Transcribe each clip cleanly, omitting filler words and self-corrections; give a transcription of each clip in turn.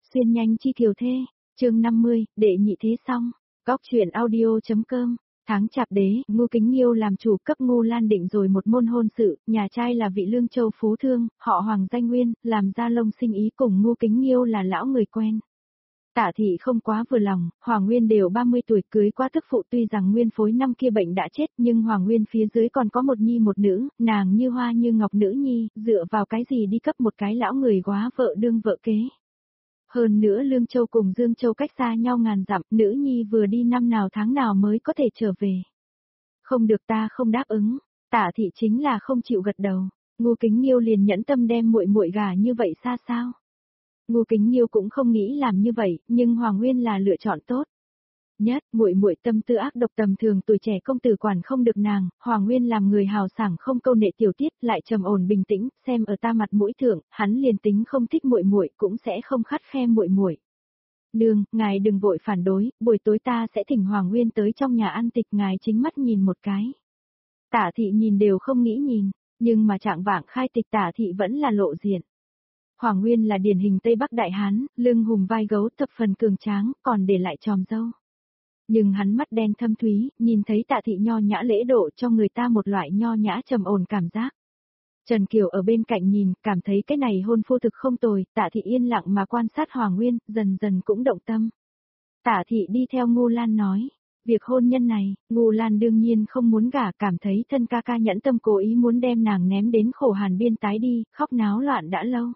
Xuyên nhanh chi kiều thê, chương 50, đệ nhị thế xong, góc chuyện audio.com. Tháng chạp đế, Ngô Kính Nghiêu làm chủ cấp Ngô Lan định rồi một môn hôn sự, nhà trai là vị Lương Châu phú thương, họ Hoàng danh Nguyên, làm gia lông sinh ý cùng Ngô Kính Nghiêu là lão người quen. Tạ thị không quá vừa lòng, Hoàng Nguyên đều 30 tuổi cưới qua tức phụ, tuy rằng Nguyên phối năm kia bệnh đã chết nhưng Hoàng Nguyên phía dưới còn có một nhi một nữ, nàng như hoa như ngọc nữ nhi, dựa vào cái gì đi cấp một cái lão người góa vợ đương vợ kế. Hơn nữa Lương Châu cùng Dương Châu cách xa nhau ngàn dặm, nữ nhi vừa đi năm nào tháng nào mới có thể trở về. Không được, ta không đáp ứng. Tạ thị chính là không chịu gật đầu. Ngô Kính Nghiêu liền nhẫn tâm đem muội muội gả như vậy xa sao? Ngô Kính Nghiêu cũng không nghĩ làm như vậy, nhưng Hoàng Nguyên là lựa chọn tốt. Nhất, muội muội tâm tư ác độc, tầm thường tuổi trẻ công tử quản không được nàng, Hoàng Nguyên làm người hào sảng không câu nệ tiểu tiết, lại trầm ổn bình tĩnh, xem ở ta mặt mũi thượng, hắn liền tính không thích muội muội cũng sẽ không khắt khe muội muội. Nương, ngài đừng vội phản đối, buổi tối ta sẽ thỉnh Hoàng Nguyên tới trong nhà ăn tịch, ngài chính mắt nhìn một cái. Tạ thị nhìn đều không nghĩ nhìn, nhưng mà trạng vạng khai tịch Tạ thị vẫn là lộ diện. Hoàng Nguyên là điển hình Tây Bắc đại hán, lưng hùng vai gấu, thập phần cường tráng, còn để lại chòm râu. Nhưng hắn mắt đen thâm thúy, nhìn thấy Tạ thị nho nhã lễ độ cho người ta một loại nho nhã trầm ổn cảm giác. Trần Kiều ở bên cạnh nhìn, cảm thấy cái này hôn phu thực không tồi, Tạ thị yên lặng mà quan sát Hoàng Nguyên, dần dần cũng động tâm. Tạ thị đi theo Ngô Lan nói, việc hôn nhân này, Ngô Lan đương nhiên không muốn gả, cảm thấy thân ca ca nhẫn tâm cố ý muốn đem nàng ném đến khổ hàn biên tái đi, khóc náo loạn đã lâu.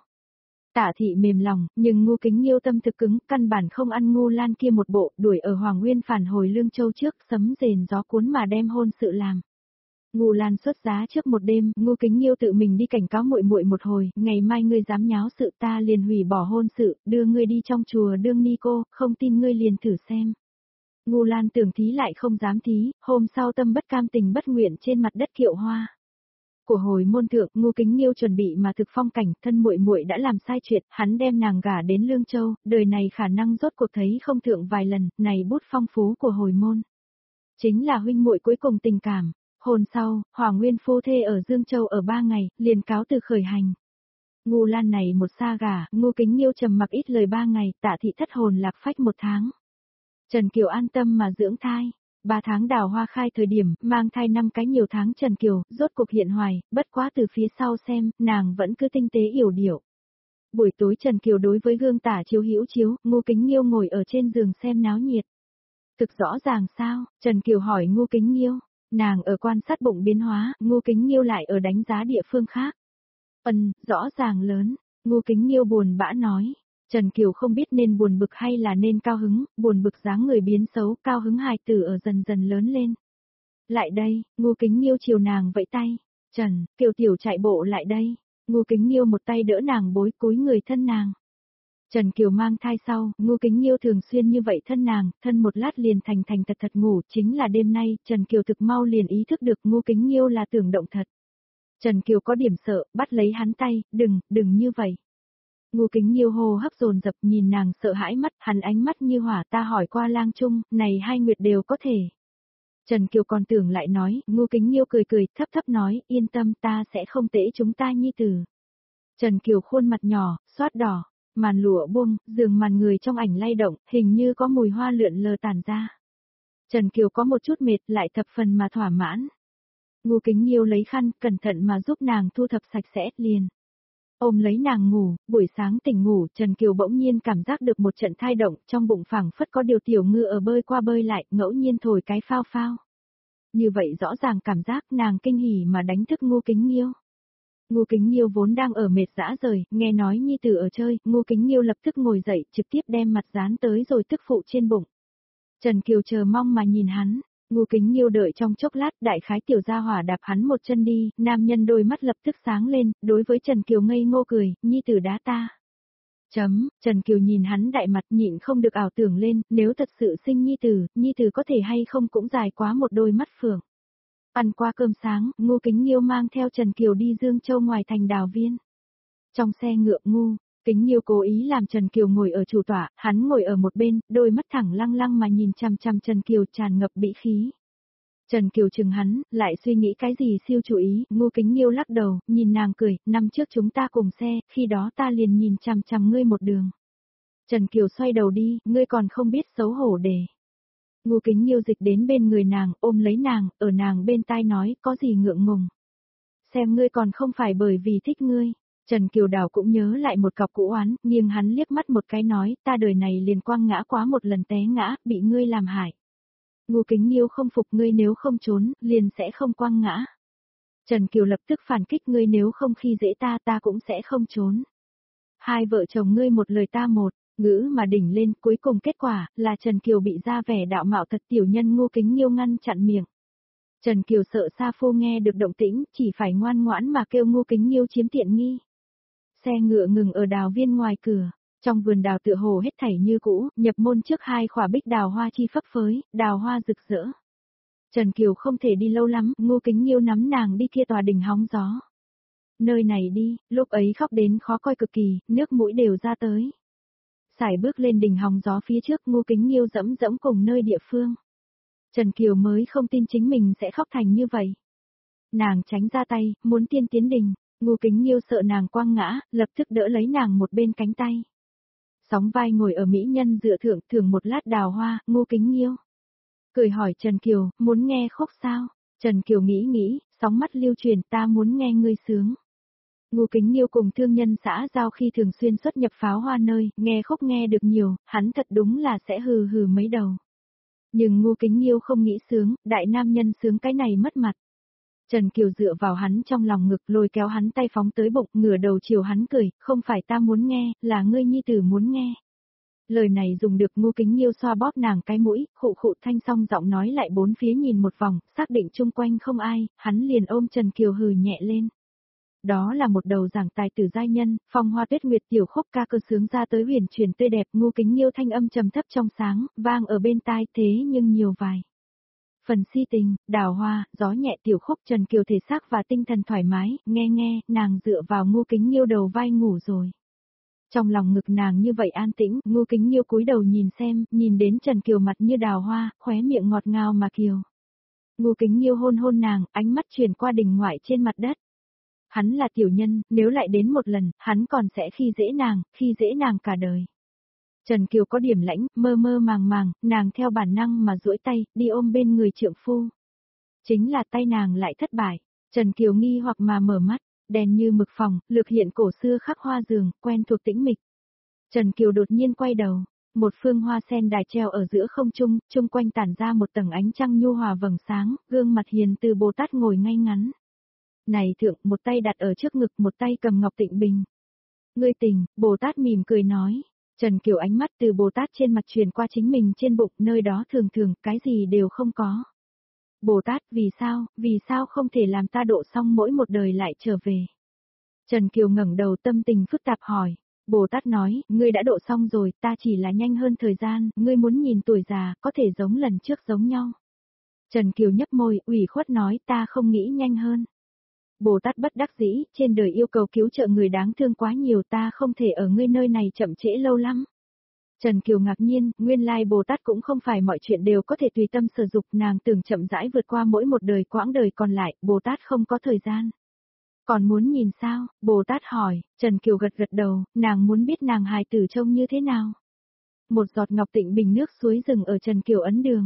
Tạ thị mềm lòng, nhưng Ngô Kính Nghiêu tâm thực cứng, căn bản không ăn Ngô Lan kia một bộ, đuổi ở Hoàng Nguyên phản hồi Lương Châu trước, sấm rền gió cuốn mà đem hôn sự làm. Ngô Lan xuất giá trước một đêm, Ngô Kính Nghiêu tự mình đi cảnh cáo muội muội một hồi, ngày mai ngươi dám nháo sự ta liền hủy bỏ hôn sự, đưa ngươi đi trong chùa đương ni cô, không tin ngươi liền thử xem. Ngô Lan tưởng thí lại không dám thí, hôm sau tâm bất cam tình bất nguyện trên mặt đất kiệu hoa. Của hồi môn thượng, Ngô Kính Nghiêu chuẩn bị mà thực phong cảnh, thân muội muội đã làm sai chuyện, hắn đem nàng gả đến Lương Châu, đời này khả năng rốt cuộc thấy không thượng vài lần, này bút phong phú của hồi môn. Chính là huynh muội cuối cùng tình cảm. Hôn sau, Hoàng Nguyên phu thê ở Dương Châu ở 3 ngày, liền cáo từ khởi hành. Ngô Lan này một xa gả, Ngô Kính Nghiêu trầm mặc ít lời 3 ngày, Tạ thị thất hồn lạc phách 1 tháng. Trần Kiều an tâm mà dưỡng thai. 3 tháng đào hoa khai thời điểm, mang thai 5 cái nhiều tháng Trần Kiều, rốt cuộc hiện hoài, bất quá từ phía sau xem, nàng vẫn cứ tinh tế yểu điệu. Buổi tối Trần Kiều đối với gương tả chiếu hữu chiếu, Ngô Kính Nghiêu ngồi ở trên giường xem náo nhiệt. Thực rõ ràng sao? Trần Kiều hỏi Ngô Kính Nghiêu. Nàng ở quan sát bụng biến hóa, Ngô Kính Nghiêu lại ở đánh giá địa phương khác. Rõ ràng lớn, Ngô Kính Nghiêu buồn bã nói. Trần Kiều không biết nên buồn bực hay là nên cao hứng, buồn bực dáng người biến xấu, cao hứng hài tử ở dần dần lớn lên. Lại đây, Ngô Kính Nghiêu chiều nàng vẫy tay. Trần, Kiều tiểu chạy bộ lại đây. Ngô Kính Nghiêu một tay đỡ nàng bối cúi người thân nàng. Trần Kiều mang thai sau, Ngô Kính Nghiêu thường xuyên như vậy thân nàng, thân một lát liền thành thật ngủ, chính là đêm nay, Trần Kiều thực mau liền ý thức được Ngô Kính Nghiêu là tưởng động thật. Trần Kiều có điểm sợ, bắt lấy hắn tay, đừng như vậy. Ngô Kính Nghiêu hô hấp dồn dập nhìn nàng sợ hãi mắt, hắn ánh mắt như hỏa, ta hỏi qua lang trung, này 2 nguyệt đều có thể. Trần Kiều còn tưởng lại nói, Ngô Kính Nghiêu cười thấp thấp nói, yên tâm ta sẽ không tễ chúng ta nhi tử. Trần Kiều khuôn mặt nhỏ, xoát đỏ. Màn lụa buông, giường màn người trong ảnh lay động, hình như có mùi hoa lượn lờ tản ra. Trần Kiều có một chút mệt, lại thập phần mà thỏa mãn. Ngô Kính Nghiêu lấy khăn, cẩn thận mà giúp nàng thu thập sạch sẽ, liền ôm lấy nàng ngủ. Buổi sáng tỉnh ngủ, Trần Kiều bỗng nhiên cảm giác được một trận thai động, trong bụng phảng phất có điều tiểu ngư ở bơi qua bơi lại, ngẫu nhiên thổi cái phao phao. Như vậy rõ ràng cảm giác, nàng kinh hỉ mà đánh thức Ngô Kính Nghiêu. Ngô Kính Nghiêu vốn đang ở mệt dã rời, nghe nói nhi tử ở chơi, Ngô Kính Nghiêu lập tức ngồi dậy, trực tiếp đem mặt dán tới rồi tức phụ trên bụng. Trần Kiều chờ mong mà nhìn hắn, Ngô Kính Nghiêu đợi trong chốc lát, đại khái tiểu gia hỏa đạp hắn một chân đi, nam nhân đôi mắt lập tức sáng lên, đối với Trần Kiều ngây ngô cười, nhi tử đá ta. Trần Kiều nhìn hắn đại mặt nhịn không được ảo tưởng lên, nếu thật sự sinh nhi tử có thể hay không cũng dài quá một đôi mắt phượng. Ăn qua cơm sáng, Ngô Kính Nghiêu mang theo Trần Kiều đi Dương Châu ngoài thành Đào Viên. Trong xe ngựa Ngô Kính Nghiêu cố ý làm Trần Kiều ngồi ở chủ tọa, hắn ngồi ở một bên, đôi mắt thẳng lăng lăng mà nhìn chằm chằm Trần Kiều tràn ngập bĩ khí. Trần Kiều chừng hắn, lại suy nghĩ cái gì siêu chú ý, Ngô Kính Nghiêu lắc đầu, nhìn nàng cười, năm trước chúng ta cùng xe, khi đó ta liền nhìn chằm chằm ngươi một đường. Trần Kiều xoay đầu đi, ngươi còn không biết xấu hổ đề. Ngô Kính Nhiêu dịch đến bên người nàng, ôm lấy nàng, ở nàng bên tai nói, có gì ngượng ngùng. Xem ngươi còn không phải bởi vì thích ngươi. Trần Kiều Đào cũng nhớ lại một cọc cũ oán, nhưng hắn liếc mắt một cái nói, ta đời này liền quăng ngã quá một lần té ngã, bị ngươi làm hại. Ngô Kính Nhiêu không phục ngươi nếu không trốn, liền sẽ không quăng ngã. Trần Kiều lập tức phản kích ngươi nếu không khi dễ ta ta cũng sẽ không trốn. Hai vợ chồng ngươi một lời ta một, ngữ mà đỉnh lên cuối cùng kết quả là Trần Kiều bị ra vẻ đạo mạo thật tiểu nhân Ngô Kính Nhiêu ngăn chặn miệng. Trần Kiều sợ Sa Phu nghe được động tĩnh, chỉ phải ngoan ngoãn mà kêu Ngô Kính Nhiêu chiếm tiện nghi. Xe ngựa ngừng ở đào viên ngoài cửa, trong vườn đào tựa hồ hết thảy như cũ, nhập môn trước hai khỏa bích đào hoa chi phấp phới, đào hoa rực rỡ. Trần Kiều không thể đi lâu lắm, Ngô Kính Nhiêu nắm nàng đi kia tòa đình hóng gió. Nơi này đi, lúc ấy khóc đến khó coi cực kỳ, nước mũi đều ra tới. Sải bước lên đỉnh hóng gió phía trước Ngô Kính Nhiêu dẫm dẫm cùng nơi địa phương. Trần Kiều mới không tin chính mình sẽ khóc thành như vậy. Nàng tránh ra tay, muốn tiên tiến đình, Ngô Kính Nhiêu sợ nàng quăng ngã, lập tức đỡ lấy nàng một bên cánh tay. Sóng vai ngồi ở mỹ nhân dựa thượng thưởng một lát đào hoa, Ngô Kính Nhiêu. Cười hỏi Trần Kiều, muốn nghe khúc sao? Trần Kiều nghĩ, sóng mắt lưu truyền ta muốn nghe ngươi sướng. Ngô Kính Nhiêu cùng thương nhân xã giao khi thường xuyên xuất nhập pháo hoa nơi, nghe khúc nghe được nhiều, hắn thật đúng là sẽ hừ hừ mấy đầu. Nhưng Ngô Kính Nhiêu không nghĩ sướng, đại nam nhân sướng cái này mất mặt. Trần Kiều dựa vào hắn trong lòng ngực lôi kéo hắn tay phóng tới bụng, ngửa đầu chiều hắn cười, không phải ta muốn nghe, là ngươi nhi tử muốn nghe. Lời này dùng được Ngô Kính Nhiêu xoa bóp nàng cái mũi, khụ khụ thanh song giọng nói lại bốn phía nhìn một vòng, xác định chung quanh không ai, hắn liền ôm Trần Kiều hừ nhẹ lên. Đó là một đầu giảng tài tử giai nhân, phong hoa tuyết nguyệt tiểu khúc ca cơ sướng ra tới huyền chuyển tươi đẹp, Ngô Kính Nhiêu thanh âm trầm thấp trong sáng, vang ở bên tai thế nhưng nhiều vài. Phần si tình, đào hoa, gió nhẹ tiểu khúc Trần Kiều thể xác và tinh thần thoải mái, nghe, nàng dựa vào Ngô Kính Nhiêu đầu vai ngủ rồi. Trong lòng ngực nàng như vậy an tĩnh, Ngô Kính Nhiêu cúi đầu nhìn xem, nhìn đến Trần Kiều mặt như đào hoa, khóe miệng ngọt ngào mà kiều. Ngô Kính Nhiêu hôn hôn nàng, ánh mắt chuyển qua đình ngoại trên mặt đất. Hắn là tiểu nhân, nếu lại đến một lần, hắn còn sẽ khi dễ nàng cả đời. Trần Kiều có điểm lãnh, mơ màng, nàng theo bản năng mà duỗi tay, đi ôm bên người trượng phu. Chính là tay nàng lại thất bại. Trần Kiều nghi hoặc mà mở mắt, đèn như mực phòng, lược hiện cổ xưa khắc hoa giường, quen thuộc tĩnh mịch. Trần Kiều đột nhiên quay đầu, một phương hoa sen đài treo ở giữa không trung, chung quanh tản ra một tầng ánh trăng nhu hòa vầng sáng, gương mặt hiền từ Bồ Tát ngồi ngay ngắn. Này thượng, một tay đặt ở trước ngực, một tay cầm ngọc tịnh bình. Ngươi tình, Bồ Tát mỉm cười nói. Trần Kiều ánh mắt từ Bồ Tát trên mặt truyền qua chính mình trên bụng, nơi đó thường cái gì đều không có. Bồ Tát, vì sao không thể làm ta độ xong mỗi một đời lại trở về? Trần Kiều ngẩng đầu tâm tình phức tạp hỏi. Bồ Tát nói, ngươi đã độ xong rồi, ta chỉ là nhanh hơn thời gian, ngươi muốn nhìn tuổi già, có thể giống lần trước giống nhau. Trần Kiều nhấp môi, ủy khuất nói, ta không nghĩ nhanh hơn. Bồ Tát bất đắc dĩ, trên đời yêu cầu cứu trợ người đáng thương quá nhiều, ta không thể ở ngươi nơi này chậm trễ lâu lắm. Trần Kiều ngạc nhiên, nguyên lai Bồ Tát cũng không phải mọi chuyện đều có thể tùy tâm sử dụng, nàng tưởng chậm rãi vượt qua mỗi một đời quãng đời còn lại, Bồ Tát không có thời gian. Còn muốn nhìn sao? Bồ Tát hỏi, Trần Kiều gật đầu, nàng muốn biết nàng hài tử trông như thế nào. Một giọt ngọc tịnh bình nước suối rừng ở Trần Kiều ấn đường.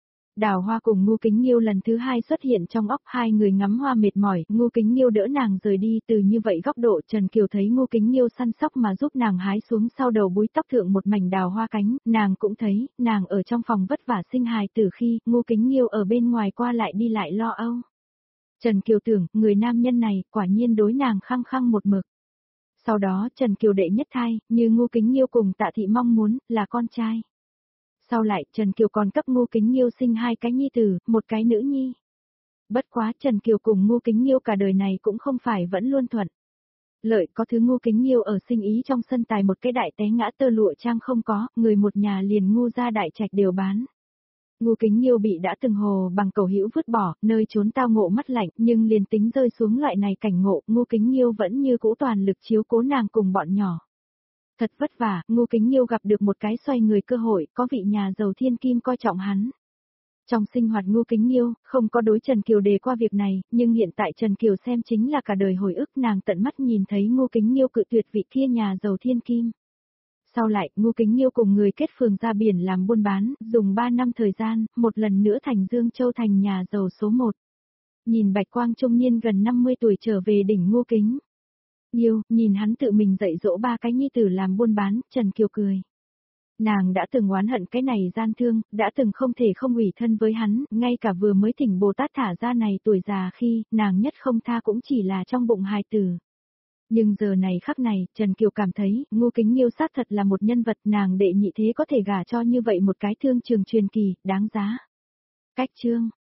Đào Hoa cùng Ngô Kính Nhiêu lần thứ hai xuất hiện trong óc, hai người ngắm hoa mệt mỏi, Ngô Kính Nhiêu đỡ nàng rời đi, từ như vậy góc độ Trần Kiều thấy Ngô Kính Nhiêu săn sóc mà giúp nàng hái xuống sau đầu búi tóc thượng một mảnh đào hoa cánh, nàng cũng thấy, nàng ở trong phòng vất vả sinh hài từ khi, Ngô Kính Nhiêu ở bên ngoài qua lại đi lại lo âu. Trần Kiều tưởng, người nam nhân này, quả nhiên đối nàng khăng khăng một mực. Sau đó Trần Kiều đệ nhất thai, như Ngô Kính Nhiêu cùng Tạ Thị mong muốn, là con trai. Sau lại Trần Kiều còn cấp Ngô Kính Nhiêu sinh hai cái nhi tử, một cái nữ nhi. Bất quá Trần Kiều cùng Ngô Kính Nhiêu cả đời này cũng không phải vẫn luôn thuận. Lợi có thứ Ngô Kính Nhiêu ở sinh ý trong sân tài một cái đại té ngã tơ lụa trang không có, người một nhà liền Ngô gia đại trạch đều bán. Ngô Kính Nhiêu bị đã từng hồ bằng cầu hữu vứt bỏ, nơi trốn tao ngộ mắt lạnh, nhưng liền tính rơi xuống loại này cảnh ngộ, Ngô Kính Nhiêu vẫn như cũ toàn lực chiếu cố nàng cùng bọn nhỏ. Thật vất vả, Ngô Kính Nhiêu gặp được một cái xoay người cơ hội, có vị nhà giàu thiên kim coi trọng hắn. Trong sinh hoạt Ngô Kính Nhiêu, không có đối Trần Kiều đề qua việc này, nhưng hiện tại Trần Kiều xem chính là cả đời hồi ức, nàng tận mắt nhìn thấy Ngô Kính Nhiêu cự tuyệt vị kia nhà giàu thiên kim. Sau lại, Ngô Kính Nghiêu cùng người kết phường ra biển làm buôn bán, dùng 3 năm thời gian, một lần nữa thành Dương Châu thành nhà giàu số 1. Nhìn bạch quang trung niên gần 50 tuổi trở về đỉnh Ngô Kính Nghiêu, nhìn hắn tự mình dạy dỗ 3 cái nhi tử làm buôn bán, Trần Kiều cười. Nàng đã từng oán hận cái này gian thương, đã từng không thể không ủy thân với hắn, ngay cả vừa mới thỉnh Bồ Tát thả ra này tuổi già khi, nàng nhất không tha cũng chỉ là trong bụng hài tử. Nhưng giờ này khắc này, Trần Kiều cảm thấy, Ngô Kính Nghiêu xác thật là một nhân vật nàng đệ nhị thế có thể gả cho như vậy một cái thương trường truyền kỳ, đáng giá. Cách chương